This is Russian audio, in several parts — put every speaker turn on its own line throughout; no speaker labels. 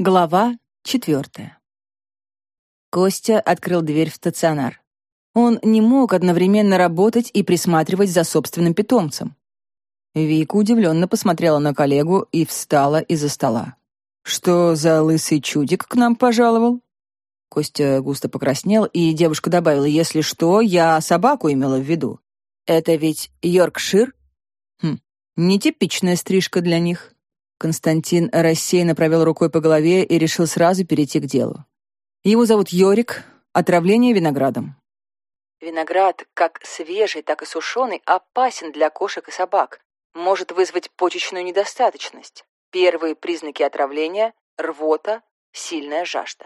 Глава 4. Костя открыл дверь в стационар. Он не мог одновременно работать и присматривать за собственным питомцем. Вика удивленно посмотрела на коллегу и встала из-за стола. «Что за лысый чудик к нам пожаловал?» Костя густо покраснел, и девушка добавила: «Если что, я собаку имела в виду. Это ведь Йоркшир?» Нетипичная стрижка для них». Константин рассеянно провел рукой по голове и решил сразу перейти к делу. Его зовут Йорик, отравление виноградом. Виноград, как свежий, так и сушеный, опасен для кошек и собак, может вызвать почечную недостаточность. Первые признаки отравления – рвота, сильная жажда.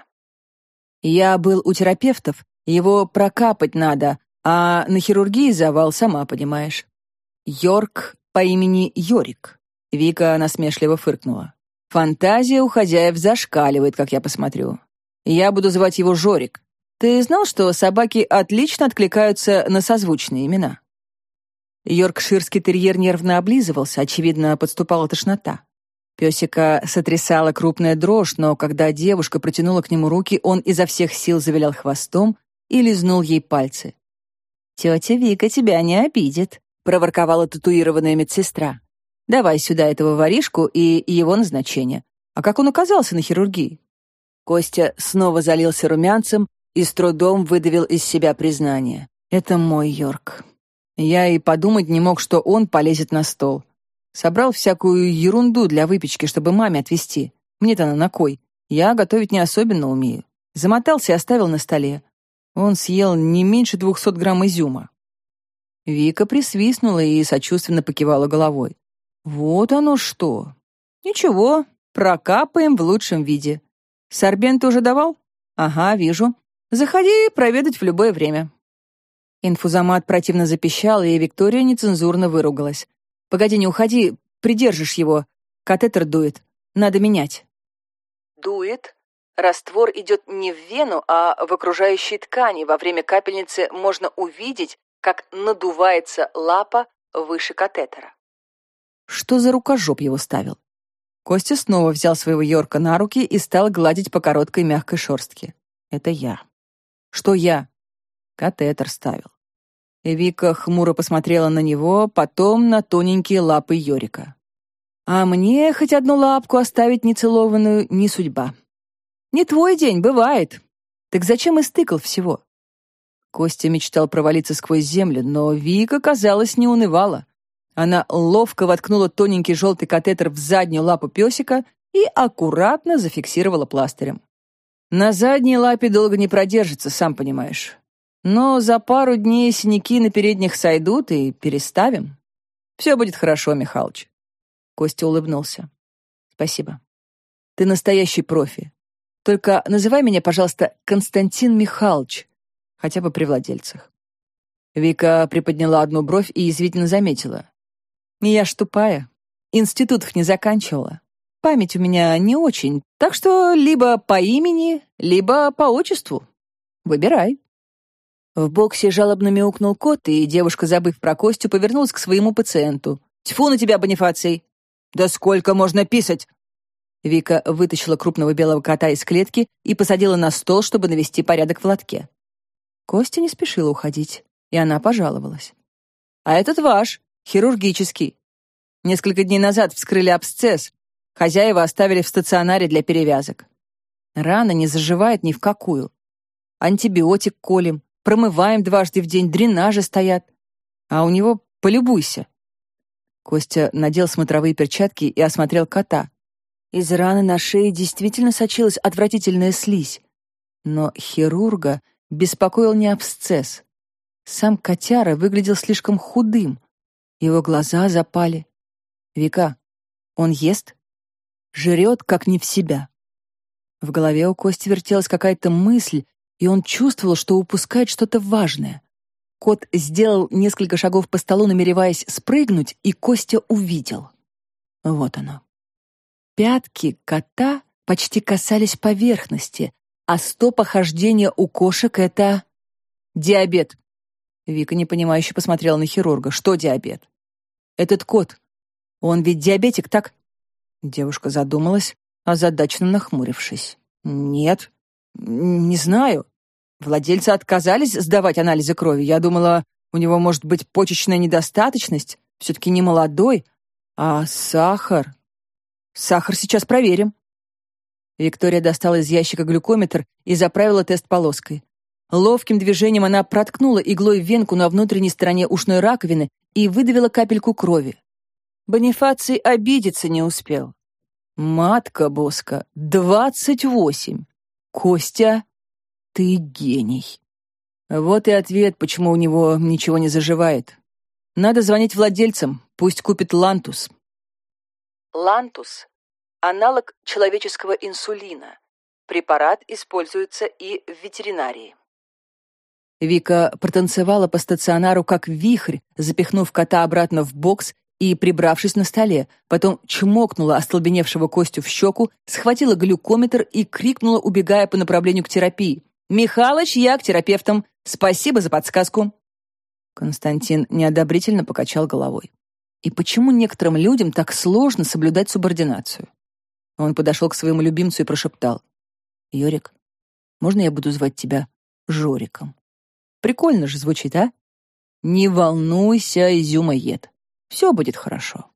Я был у терапевтов, его прокапать надо, а на хирургии завал, сама понимаешь. Йорк по имени Йорик. Вика насмешливо фыркнула. «Фантазия у хозяев зашкаливает, как я посмотрю. Я буду звать его Жорик. Ты знал, что собаки отлично откликаются на созвучные имена?» Йоркширский терьер нервно облизывался, очевидно, подступала тошнота. Песика сотрясала крупная дрожь, но когда девушка протянула к нему руки, он изо всех сил завилял хвостом и лизнул ей пальцы. «Тетя Вика тебя не обидит», — проворковала татуированная медсестра. «Давай сюда этого воришку и его назначение. А как он оказался на хирургии?» Костя снова залился румянцем и с трудом выдавил из себя признание. «Это мой Йорк. Я и подумать не мог, что он полезет на стол. Собрал всякую ерунду для выпечки, чтобы маме отвезти. Мне-то она на кой? Я готовить не особенно умею. Замотался и оставил на столе. Он съел не меньше 200 грамм изюма». Вика присвистнула и сочувственно покивала головой. «Вот оно что. Ничего, прокапаем в лучшем виде. Сорбент уже давал? Ага, вижу. Заходи проведать в любое время». Инфузомат противно запищал, и Виктория нецензурно выругалась. «Погоди, не уходи, придержишь его. Катетер дует. Надо менять». «Дует? Раствор идет не в вену, а в окружающей ткани. Во время капельницы можно увидеть, как надувается лапа выше катетера». Что за рукожоп его ставил? Костя снова взял своего Йорка на руки и стал гладить по короткой мягкой шерстке. «Это я». «Что я?» «Катетер ставил». И Вика хмуро посмотрела на него, потом на тоненькие лапы Йорика. «А мне хоть одну лапку оставить нецелованную не судьба. Не твой день, бывает. Так зачем истыкал всего?» Костя мечтал провалиться сквозь землю, но Вика, казалось, не унывала. Она ловко воткнула тоненький желтый катетер в заднюю лапу песика и аккуратно зафиксировала пластырем. На задней лапе долго не продержится, сам понимаешь. Но за пару дней синяки на передних сойдут и переставим. Все будет хорошо, Михалыч. Костя улыбнулся. «Спасибо. Ты настоящий профи. Только называй меня, пожалуйста, Константин Михалыч, хотя бы при владельцах». Вика приподняла одну бровь и язвительно заметила. «Я ж тупая. Институтов не заканчивала. Память у меня не очень, так что либо по имени, либо по отчеству. Выбирай». В боксе жалобно мяукнул кот, и девушка, забыв про Костю, повернулась к своему пациенту. «Тьфу на тебя, Бонифаций!» «Да сколько можно писать?» Вика вытащила крупного белого кота из клетки и посадила на стол, чтобы навести порядок в лотке. Костя не спешила уходить, и она пожаловалась. «А этот ваш, хирургический. Несколько дней назад вскрыли абсцесс. Хозяева оставили в стационаре для перевязок. Рана не заживает ни в какую. Антибиотик колем, промываем дважды в день, дренажи стоят. А у него полюбуйся». Костя надел смотровые перчатки и осмотрел кота. Из раны на шее действительно сочилась отвратительная слизь. Но хирурга беспокоил не абсцесс. Сам котяра выглядел слишком худым. Его глаза запали. «Вика, он ест? Жрет, как не в себя». В голове у Кости вертелась какая-то мысль, и он чувствовал, что упускает что-то важное. Кот сделал несколько шагов по столу, намереваясь спрыгнуть, и Костя увидел. Вот оно. Пятки кота почти касались поверхности, а стопа хождения у кошек — это... диабет. Вика непонимающе посмотрела на хирурга. «Что диабет?» «Этот кот. Он ведь диабетик, так?» Девушка задумалась, озадаченно нахмурившись. «Нет, не знаю. Владельцы отказались сдавать анализы крови. Я думала, у него может быть почечная недостаточность. Все-таки не молодой. А сахар? Сахар сейчас проверим». Виктория достала из ящика глюкометр и заправила тест полоской. Ловким движением она проткнула иглой венку на внутренней стороне ушной раковины и выдавила капельку крови. Бонифаций обидеться не успел. «Матка Боска, 28! Костя, ты гений!» Вот и ответ, почему у него ничего не заживает. Надо звонить владельцам, пусть купит Лантус. Лантус — аналог человеческого инсулина. Препарат используется и в ветеринарии. Вика протанцевала по стационару как вихрь, запихнув кота обратно в бокс и прибравшись на столе, потом чмокнула остолбеневшего Костю в щеку, схватила глюкометр и крикнула, убегая по направлению к терапии. «Михалыч, я к терапевтам. Спасибо за подсказку». Константин неодобрительно покачал головой. И почему некоторым людям так сложно соблюдать субординацию? Он подошел к своему любимцу и прошептал. «Йорик, можно я буду звать тебя Жориком? Прикольно же звучит, а? Не волнуйся, изюмоед. Все будет хорошо».